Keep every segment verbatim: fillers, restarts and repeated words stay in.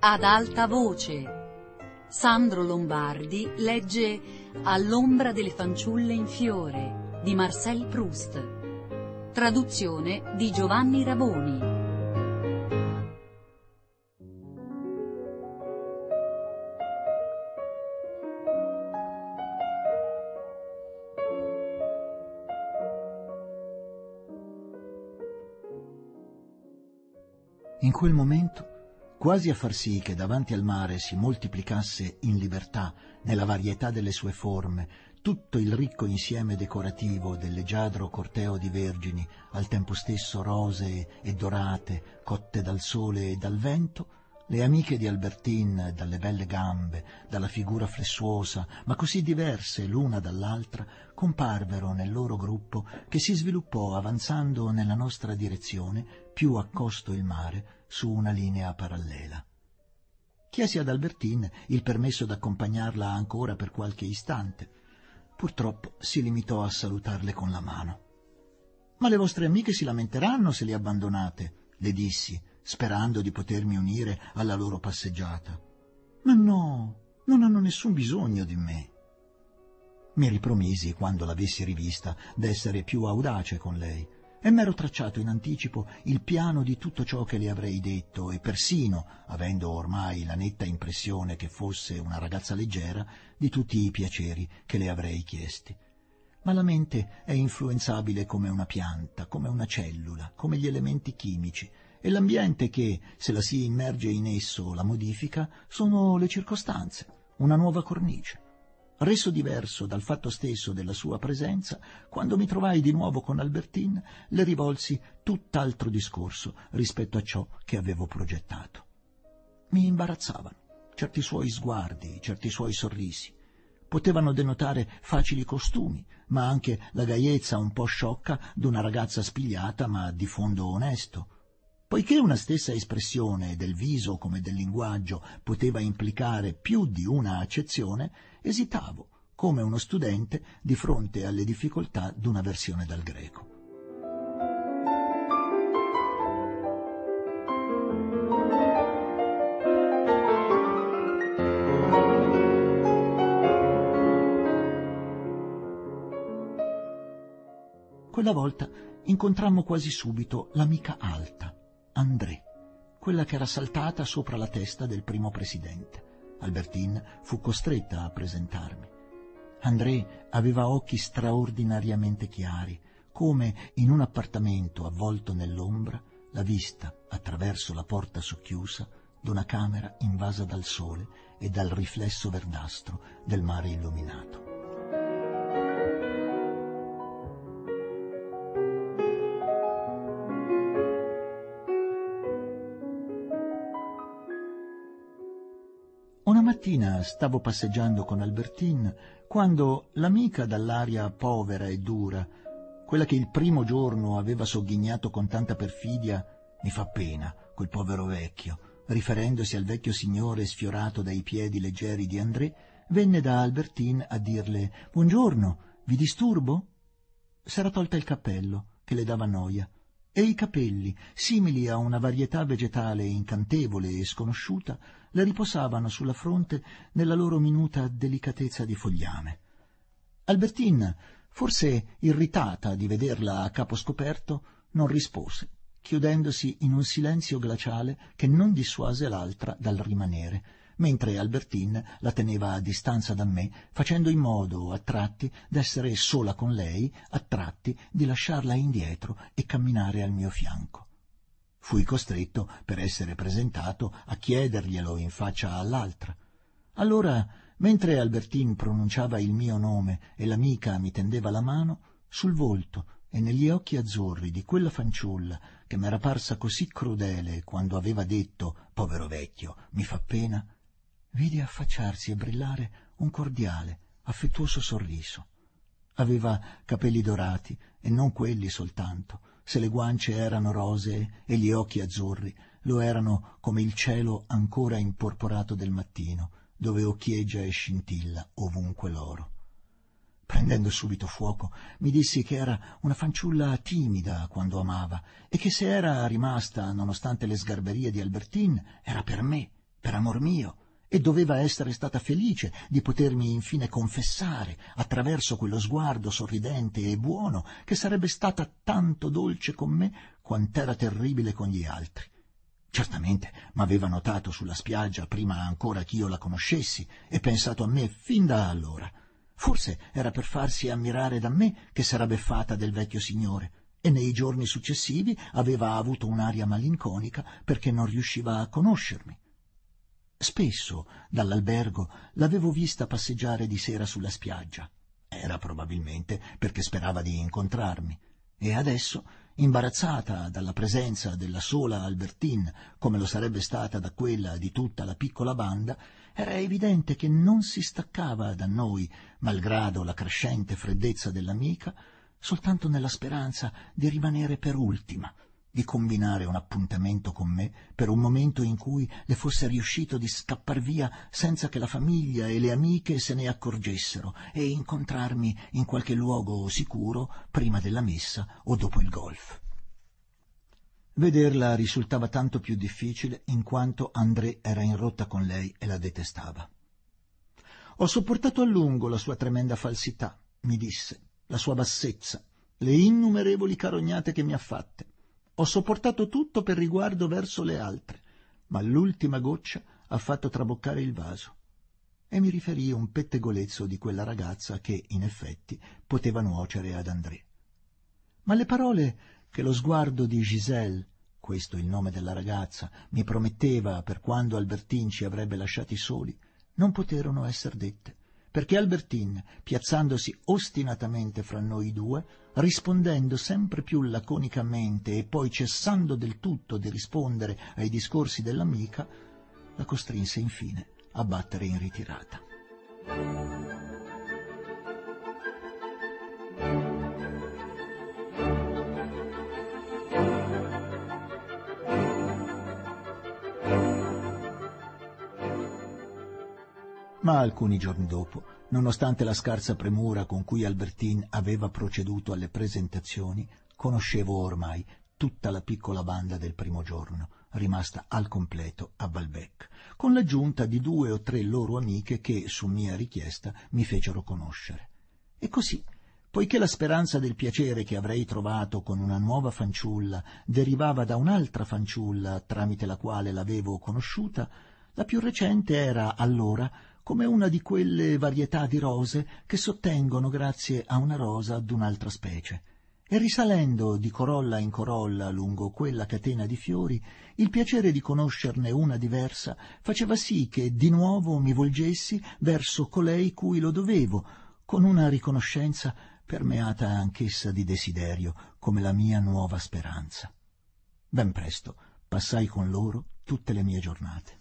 Ad alta voce. Sandro Lombardi legge All'ombra delle fanciulle in fiore di Marcel Proust. Traduzione di Giovanni Raboni. In quel momento, quasi a far sì che davanti al mare si moltiplicasse in libertà, nella varietà delle sue forme, tutto il ricco insieme decorativo del leggiadro corteo di vergini, al tempo stesso rosee e dorate, cotte dal sole e dal vento, le amiche di Albertine, dalle belle gambe, dalla figura flessuosa, ma così diverse l'una dall'altra, comparvero nel loro gruppo che si sviluppò avanzando nella nostra direzione, più accosto il mare, su una linea parallela. Chiesi ad Albertine il permesso d'accompagnarla ancora per qualche istante. Purtroppo si limitò a salutarle con la mano. «Ma le vostre amiche si lamenteranno se le abbandonate», le dissi, sperando di potermi unire alla loro passeggiata. «Ma no, non hanno nessun bisogno di me». Mi ripromisi, quando l'avessi rivista, d'essere più audace con lei, e m'ero tracciato in anticipo il piano di tutto ciò che le avrei detto e persino, avendo ormai la netta impressione che fosse una ragazza leggera, di tutti i piaceri che le avrei chiesti. Ma la mente è influenzabile come una pianta, come una cellula, come gli elementi chimici, e l'ambiente che, se la si immerge in esso, la modifica, sono le circostanze, una nuova cornice. Reso diverso dal fatto stesso della sua presenza, quando mi trovai di nuovo con Albertine, le rivolsi tutt'altro discorso rispetto a ciò che avevo progettato. Mi imbarazzavano certi suoi sguardi, certi suoi sorrisi. Potevano denotare facili costumi, ma anche la gaiezza un po' sciocca d'una ragazza spigliata ma di fondo onesto. Poiché una stessa espressione del viso come del linguaggio poteva implicare più di una accezione, esitavo, come uno studente di fronte alle difficoltà d'una versione dal greco. Quella volta incontrammo quasi subito l'amica alta, André, quella che era saltata sopra la testa del primo presidente. Albertine fu costretta a presentarmi. André aveva occhi straordinariamente chiari, come in un appartamento avvolto nell'ombra la vista, attraverso la porta socchiusa, d'una camera invasa dal sole e dal riflesso verdastro del mare illuminato. Una mattina stavo passeggiando con Albertine quando l'amica dall'aria povera e dura, quella che il primo giorno aveva sogghignato con tanta perfidia, mi fa pena, quel povero vecchio, riferendosi al vecchio signore sfiorato dai piedi leggeri di André, venne da Albertine a dirle «Buongiorno, vi disturbo?» S'era tolta il cappello, che le dava noia, e i capelli, simili a una varietà vegetale incantevole e sconosciuta, le riposavano sulla fronte nella loro minuta delicatezza di fogliame. Albertine, forse irritata di vederla a capo scoperto, non rispose, chiudendosi in un silenzio glaciale che non dissuase l'altra dal rimanere, mentre Albertine la teneva a distanza da me, facendo in modo, a tratti, d'essere sola con lei, a tratti di lasciarla indietro e camminare al mio fianco. Fui costretto, per essere presentato, a chiederglielo in faccia all'altra. Allora, mentre Albertine pronunciava il mio nome e l'amica mi tendeva la mano, sul volto e negli occhi azzurri di quella fanciulla che m'era parsa così crudele quando aveva detto «Povero vecchio, mi fa pena», vidi affacciarsi e brillare un cordiale, affettuoso sorriso. Aveva capelli dorati, e non quelli soltanto. Se le guance erano rosee e gli occhi azzurri, lo erano come il cielo ancora imporporato del mattino, dove occhieggia e scintilla ovunque l'oro. Prendendo subito fuoco, mi dissi che era una fanciulla timida quando amava, e che se era rimasta, nonostante le sgarberie di Albertine, era per me, per amor mio, e doveva essere stata felice di potermi infine confessare, attraverso quello sguardo sorridente e buono, che sarebbe stata tanto dolce con me quant'era terribile con gli altri. Certamente m'aveva notato sulla spiaggia prima ancora ch'io la conoscessi e pensato a me fin da allora. Forse era per farsi ammirare da me che s'era beffata del vecchio signore, e nei giorni successivi aveva avuto un'aria malinconica perché non riusciva a conoscermi. Spesso dall'albergo l'avevo vista passeggiare di sera sulla spiaggia. Era probabilmente perché sperava di incontrarmi. E adesso, imbarazzata dalla presenza della sola Albertine, come lo sarebbe stata da quella di tutta la piccola banda, era evidente che non si staccava da noi, malgrado la crescente freddezza dell'amica, soltanto nella speranza di rimanere per ultima, di combinare un appuntamento con me per un momento in cui le fosse riuscito di scappar via senza che la famiglia e le amiche se ne accorgessero e incontrarmi in qualche luogo sicuro prima della messa o dopo il golf. Vederla risultava tanto più difficile in quanto André era in rotta con lei e la detestava. «Ho sopportato a lungo la sua tremenda falsità», mi disse, «la sua bassezza, le innumerevoli carognate che mi ha fatte. Ho sopportato tutto per riguardo verso le altre, ma l'ultima goccia ha fatto traboccare il vaso». E mi riferì un pettegolezzo di quella ragazza che, in effetti, poteva nuocere ad André. Ma le parole che lo sguardo di Giselle, questo il nome della ragazza, mi prometteva per quando Albertine ci avrebbe lasciati soli, non poterono esser dette, perché Albertine, piazzandosi ostinatamente fra noi due, rispondendo sempre più laconicamente e poi cessando del tutto di rispondere ai discorsi dell'amica, la costrinse infine a battere in ritirata. Ma alcuni giorni dopo, nonostante la scarsa premura con cui Albertine aveva proceduto alle presentazioni, conoscevo ormai tutta la piccola banda del primo giorno, rimasta al completo a Balbec, con l'aggiunta di due o tre loro amiche che, su mia richiesta, mi fecero conoscere. E così, poiché la speranza del piacere che avrei trovato con una nuova fanciulla derivava da un'altra fanciulla tramite la quale l'avevo conosciuta, la più recente era allora come una di quelle varietà di rose che sottengono grazie a una rosa d'un'altra specie, e risalendo di corolla in corolla lungo quella catena di fiori, il piacere di conoscerne una diversa faceva sì che di nuovo mi volgessi verso colei cui lo dovevo, con una riconoscenza permeata anch'essa di desiderio, come la mia nuova speranza. Ben presto passai con loro tutte le mie giornate.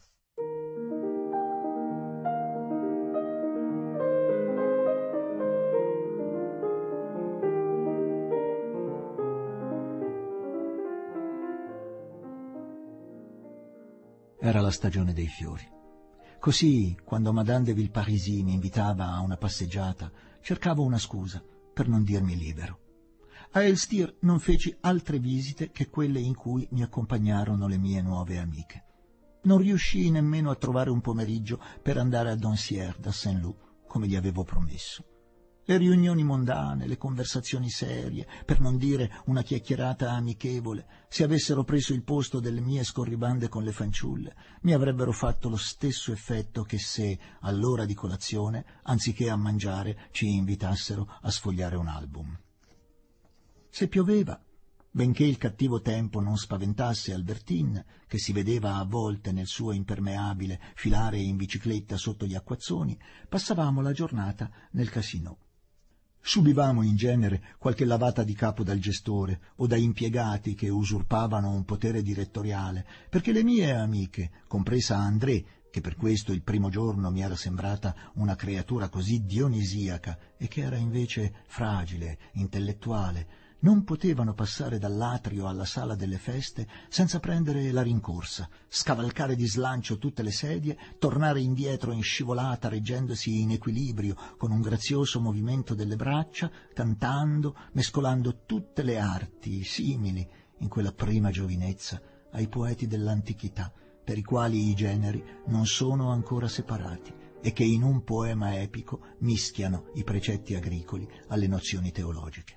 Era la stagione dei fiori. Così, quando Madame de Villeparisis mi invitava a una passeggiata, cercavo una scusa per non dirmi libero. A Elstir non feci altre visite che quelle in cui mi accompagnarono le mie nuove amiche. Non riuscii nemmeno a trovare un pomeriggio per andare a Doncières da Saint-Loup, come gli avevo promesso. Le riunioni mondane, le conversazioni serie, per non dire una chiacchierata amichevole, se avessero preso il posto delle mie scorribande con le fanciulle, mi avrebbero fatto lo stesso effetto che se, all'ora di colazione, anziché a mangiare, ci invitassero a sfogliare un album. Se pioveva, benché il cattivo tempo non spaventasse Albertine, che si vedeva a volte nel suo impermeabile filare in bicicletta sotto gli acquazzoni, passavamo la giornata nel casinò. Subivamo in genere qualche lavata di capo dal gestore o da impiegati che usurpavano un potere direttoriale, perché le mie amiche, compresa André, che per questo il primo giorno mi era sembrata una creatura così dionisiaca e che era invece fragile, intellettuale, non potevano passare dall'atrio alla sala delle feste senza prendere la rincorsa, scavalcare di slancio tutte le sedie, tornare indietro in scivolata reggendosi in equilibrio con un grazioso movimento delle braccia, cantando, mescolando tutte le arti simili in quella prima giovinezza ai poeti dell'antichità per i quali i generi non sono ancora separati e che in un poema epico mischiano i precetti agricoli alle nozioni teologiche.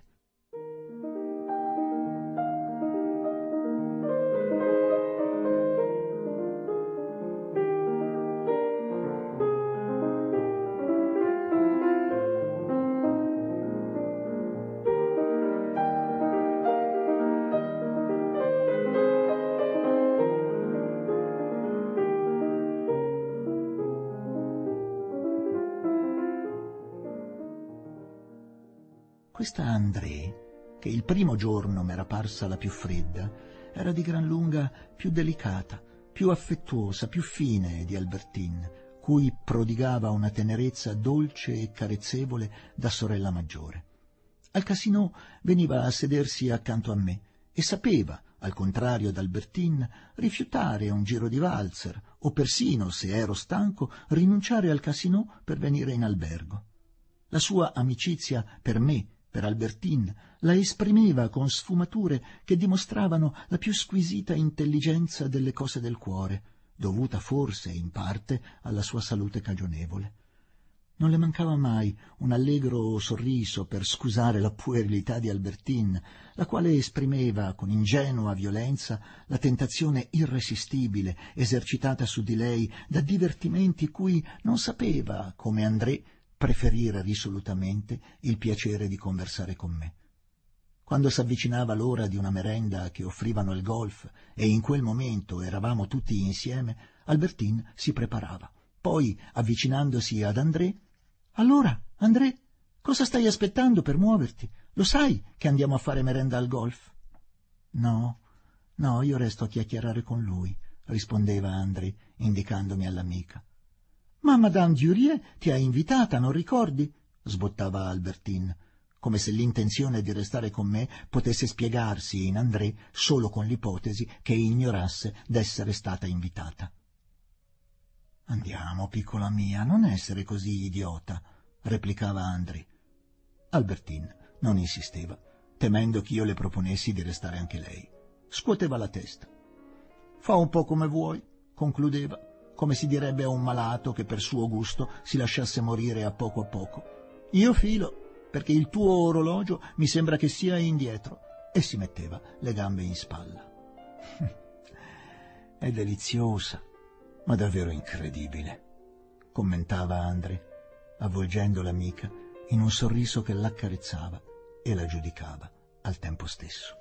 Questa Andrée, che il primo giorno m'era parsa la più fredda, era di gran lunga più delicata, più affettuosa, più fine di Albertine, cui prodigava una tenerezza dolce e carezzevole da sorella maggiore. Al casinò veniva a sedersi accanto a me e sapeva, al contrario d'Albertine, rifiutare un giro di valzer o persino, se ero stanco, rinunciare al casinò per venire in albergo. La sua amicizia per me, per Albertine, la esprimeva con sfumature che dimostravano la più squisita intelligenza delle cose del cuore, dovuta forse in parte alla sua salute cagionevole. Non le mancava mai un allegro sorriso per scusare la puerilità di Albertine, la quale esprimeva con ingenua violenza la tentazione irresistibile esercitata su di lei da divertimenti cui non sapeva, come Andrée, preferire risolutamente il piacere di conversare con me. Quando s'avvicinava l'ora di una merenda che offrivano il golf e in quel momento eravamo tutti insieme, Albertine si preparava. Poi, avvicinandosi ad Andrée: «Allora, Andrée, cosa stai aspettando per muoverti? Lo sai che andiamo a fare merenda al golf?» «No, no, io resto a chiacchierare con lui», rispondeva Andrée, indicandomi all'amica. «Ma Madame Durie ti ha invitata, non ricordi?» sbottava Albertine, come se l'intenzione di restare con me potesse spiegarsi in Andrée solo con l'ipotesi che ignorasse d'essere stata invitata. «Andiamo, piccola mia, non essere così idiota», replicava Andrée. Albertine non insisteva, temendo che io le proponessi di restare anche lei. Scuoteva la testa. «Fa un po' come vuoi», concludeva, come si direbbe a un malato che per suo gusto si lasciasse morire a poco a poco. «Io filo, perché il tuo orologio mi sembra che sia indietro», e si metteva le gambe in spalla. «È deliziosa, ma davvero incredibile», commentava Andrée, avvolgendo l'amica in un sorriso che l'accarezzava e la giudicava al tempo stesso.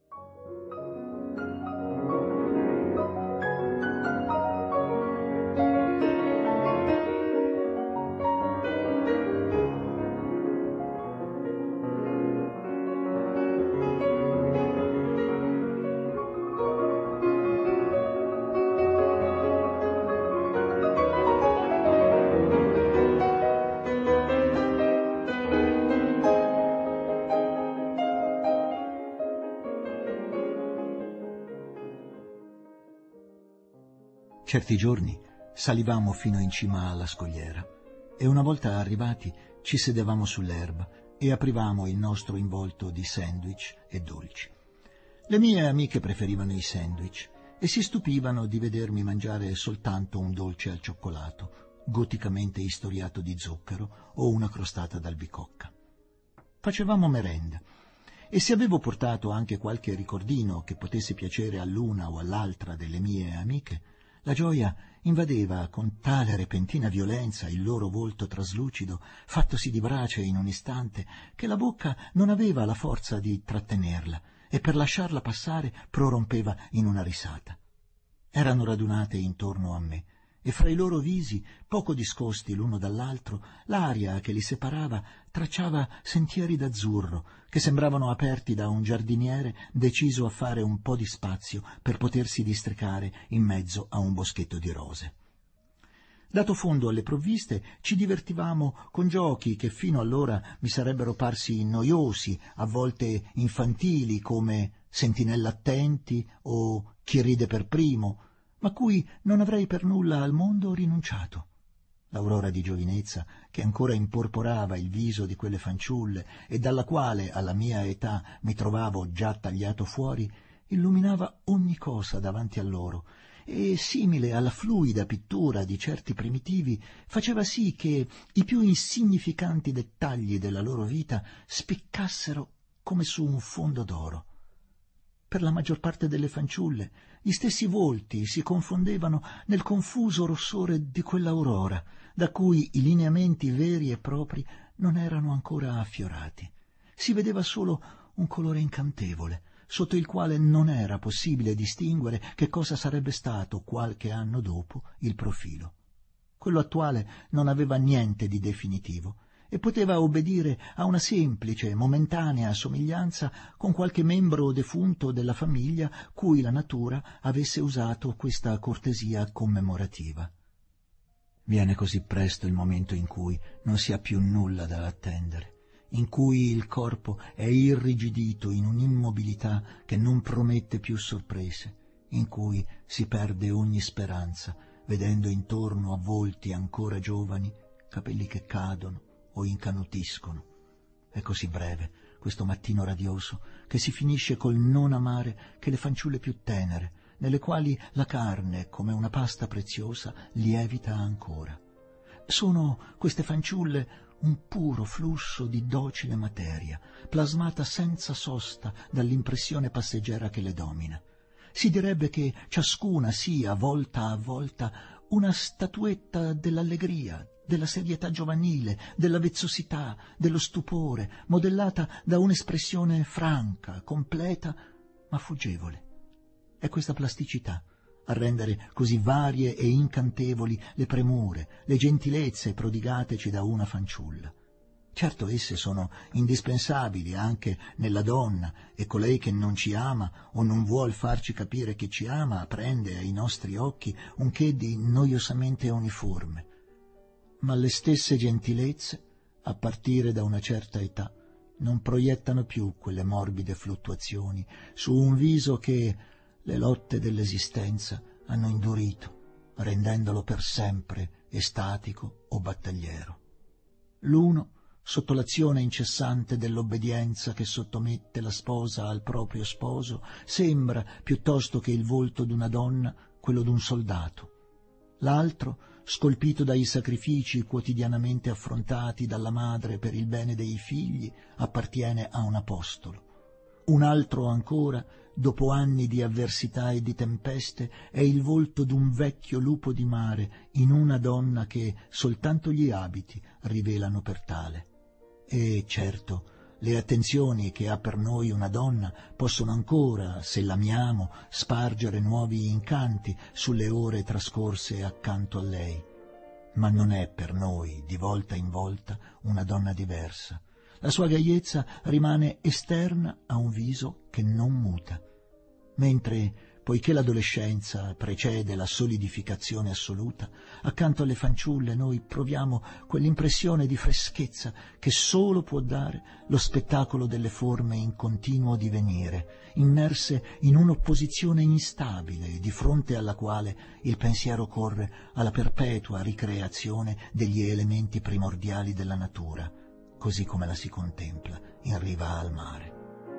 Certi giorni salivamo fino in cima alla scogliera e una volta arrivati ci sedevamo sull'erba e aprivamo il nostro involto di sandwich e dolci. Le mie amiche preferivano i sandwich e si stupivano di vedermi mangiare soltanto un dolce al cioccolato, goticamente istoriato di zucchero o una crostata d'albicocca. Facevamo merenda e se avevo portato anche qualche ricordino che potesse piacere all'una o all'altra delle mie amiche, la gioia invadeva con tale repentina violenza il loro volto traslucido, fattosi di brace in un istante, che la bocca non aveva la forza di trattenerla e per lasciarla passare prorompeva in una risata. Erano radunate intorno a me e fra i loro visi, poco discosti l'uno dall'altro, l'aria che li separava tracciava sentieri d'azzurro che sembravano aperti da un giardiniere deciso a fare un po' di spazio per potersi districare in mezzo a un boschetto di rose. Dato fondo alle provviste, ci divertivamo con giochi che fino allora mi sarebbero parsi noiosi, a volte infantili, come sentinella attenti o chi ride per primo, ma cui non avrei per nulla al mondo rinunciato. L'aurora di giovinezza, che ancora imporporava il viso di quelle fanciulle e dalla quale alla mia età mi trovavo già tagliato fuori, illuminava ogni cosa davanti a loro e, simile alla fluida pittura di certi primitivi, faceva sì che i più insignificanti dettagli della loro vita spiccassero come su un fondo d'oro. Per la maggior parte delle fanciulle gli stessi volti si confondevano nel confuso rossore di quell'aurora, da cui i lineamenti veri e propri non erano ancora affiorati. Si vedeva solo un colore incantevole, sotto il quale non era possibile distinguere che cosa sarebbe stato qualche anno dopo il profilo. Quello attuale non aveva niente di definitivo e poteva obbedire a una semplice, momentanea somiglianza con qualche membro defunto della famiglia cui la natura avesse usato questa cortesia commemorativa. Viene così presto il momento in cui non si ha più nulla da attendere, in cui il corpo è irrigidito in un'immobilità che non promette più sorprese, in cui si perde ogni speranza, vedendo intorno a volti ancora giovani capelli che cadono o incanutiscono. È così breve questo mattino radioso che si finisce col non amare che le fanciulle più tenere, nelle quali la carne, come una pasta preziosa, lievita ancora. Sono queste fanciulle un puro flusso di docile materia, plasmata senza sosta dall'impressione passeggera che le domina. Si direbbe che ciascuna sia, volta a volta, una statuetta dell'allegria, della serietà giovanile, della vezzosità, dello stupore, modellata da un'espressione franca, completa, ma fuggevole. È questa plasticità a rendere così varie e incantevoli le premure, le gentilezze prodigateci da una fanciulla. Certo, esse sono indispensabili anche nella donna, e colei che non ci ama o non vuol farci capire che ci ama prende ai nostri occhi un che di noiosamente uniforme. Ma le stesse gentilezze, a partire da una certa età, non proiettano più quelle morbide fluttuazioni su un viso che le lotte dell'esistenza hanno indurito, rendendolo per sempre estatico o battagliero. L'uno, sotto l'azione incessante dell'obbedienza che sottomette la sposa al proprio sposo, sembra, piuttosto che il volto d'una donna, quello d'un soldato. L'altro, scolpito dai sacrifici quotidianamente affrontati dalla madre per il bene dei figli, appartiene a un apostolo. Un altro ancora, dopo anni di avversità e di tempeste, è il volto d'un vecchio lupo di mare in una donna che soltanto gli abiti rivelano per tale. E certo, le attenzioni che ha per noi una donna possono ancora, se l'amiamo, spargere nuovi incanti sulle ore trascorse accanto a lei. Ma non è per noi, di volta in volta, una donna diversa. La sua gaiezza rimane esterna a un viso che non muta. Mentre, poiché l'adolescenza precede la solidificazione assoluta, accanto alle fanciulle noi proviamo quell'impressione di freschezza che solo può dare lo spettacolo delle forme in continuo divenire, immerse in un'opposizione instabile di fronte alla quale il pensiero corre alla perpetua ricreazione degli elementi primordiali della natura, così come la si contempla in riva al mare.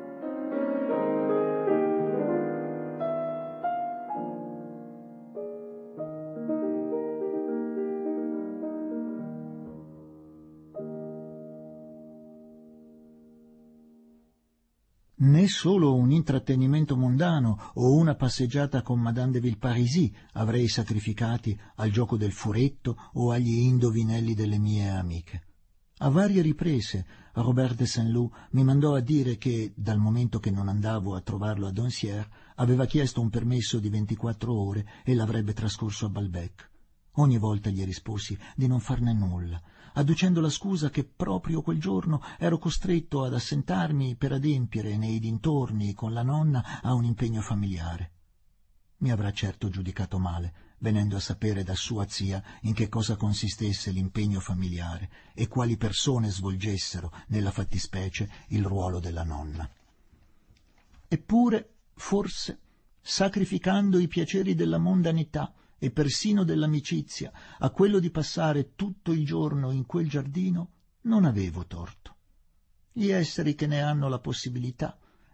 Né solo un intrattenimento mondano o una passeggiata con Madame de Villeparisis avrei sacrificati al gioco del furetto o agli indovinelli delle mie amiche. A varie riprese Robert de Saint-Loup mi mandò a dire che, dal momento che non andavo a trovarlo a Doncières, aveva chiesto un permesso di ventiquattro ore e l'avrebbe trascorso a Balbec. Ogni volta gli risposi di non farne nulla, adducendo la scusa che proprio quel giorno ero costretto ad assentarmi per adempiere nei dintorni con la nonna a un impegno familiare. Mi avrà certo giudicato male, venendo a sapere da sua zia in che cosa consistesse l'impegno familiare e quali persone svolgessero, nella fattispecie, il ruolo della nonna. Eppure, forse, sacrificando i piaceri della mondanità e persino dell'amicizia a quello di passare tutto il giorno in quel giardino, non avevo torto. Gli esseri che ne hanno la possibilità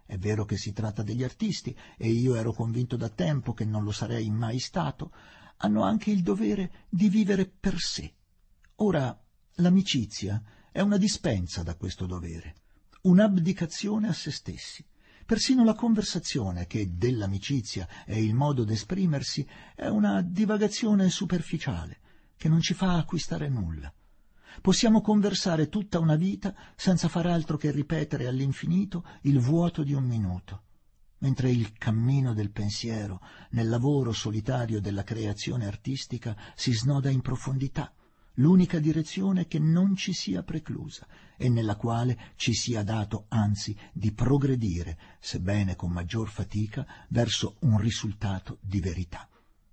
è vero che si tratta degli artisti, e io ero convinto da tempo che non lo sarei mai stato, hanno anche il dovere di vivere per sé. Ora, l'amicizia è una dispensa da questo dovere, un'abdicazione a se stessi. Persino la conversazione, che dell'amicizia è il modo d'esprimersi, è una divagazione superficiale, che non ci fa acquistare nulla. Possiamo conversare tutta una vita senza far altro che ripetere all'infinito il vuoto di un minuto, mentre il cammino del pensiero, nel lavoro solitario della creazione artistica, si snoda in profondità, l'unica direzione che non ci sia preclusa e nella quale ci sia dato anzi di progredire, sebbene con maggior fatica, verso un risultato di verità.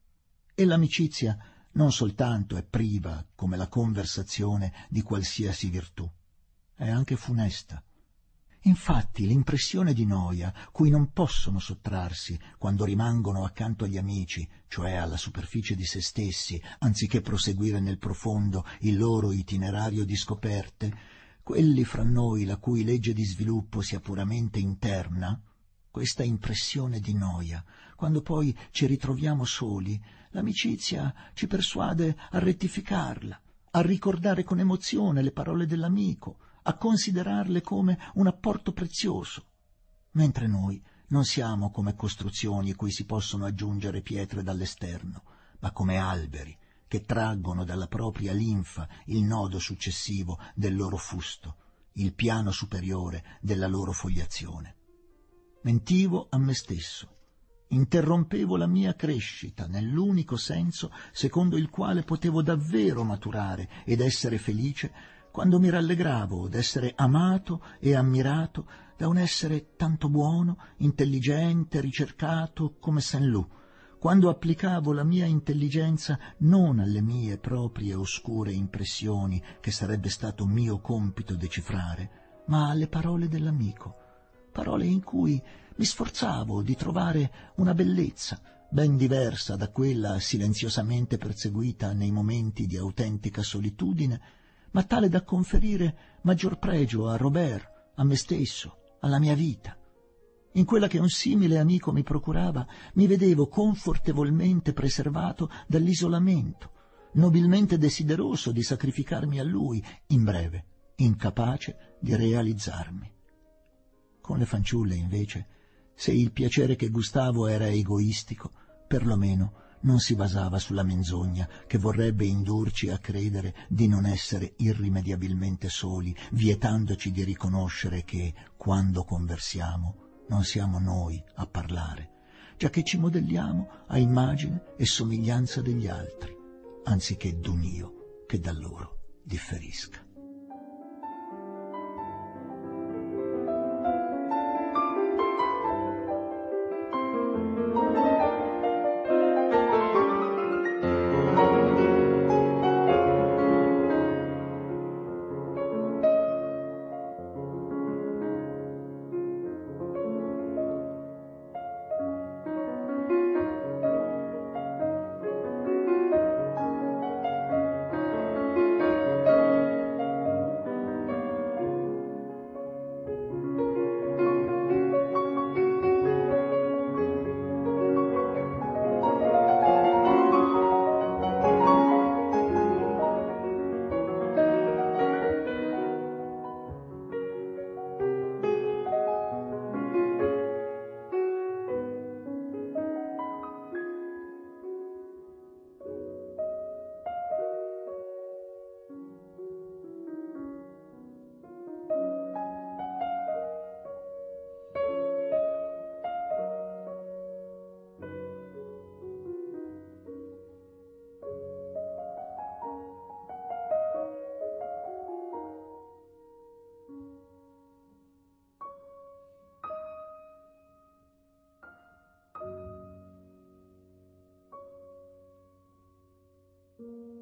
E l'amicizia non soltanto è priva, come la conversazione, di qualsiasi virtù, è anche funesta. Infatti l'impressione di noia, cui non possono sottrarsi quando rimangono accanto agli amici, cioè alla superficie di se stessi, anziché proseguire nel profondo il loro itinerario di scoperte, quelli fra noi la cui legge di sviluppo sia puramente interna, questa impressione di noia, quando poi ci ritroviamo soli, l'amicizia ci persuade a rettificarla, a ricordare con emozione le parole dell'amico, a considerarle come un apporto prezioso, mentre noi non siamo come costruzioni cui si possono aggiungere pietre dall'esterno, ma come alberi che traggono dalla propria linfa il nodo successivo del loro fusto, il piano superiore della loro fogliazione. Mentivo a me stesso, interrompevo la mia crescita nell'unico senso secondo il quale potevo davvero maturare ed essere felice, quando mi rallegravo d'essere amato e ammirato da un essere tanto buono, intelligente, ricercato come Saint-Loup, quando applicavo la mia intelligenza non alle mie proprie oscure impressioni che sarebbe stato mio compito decifrare, ma alle parole dell'amico, parole in cui mi sforzavo di trovare una bellezza ben diversa da quella silenziosamente perseguita nei momenti di autentica solitudine, ma tale da conferire maggior pregio a Robert, a me stesso, alla mia vita. In quella che un simile amico mi procurava, mi vedevo confortevolmente preservato dall'isolamento, nobilmente desideroso di sacrificarmi a lui, in breve, incapace di realizzarmi. Con le fanciulle, invece, se il piacere che gustavo era egoistico, perlomeno non si basava sulla menzogna che vorrebbe indurci a credere di non essere irrimediabilmente soli, vietandoci di riconoscere che, quando conversiamo, non siamo noi a parlare, giacché ci modelliamo a immagine e somiglianza degli altri, anziché d'un io che da loro differisca. Thank you.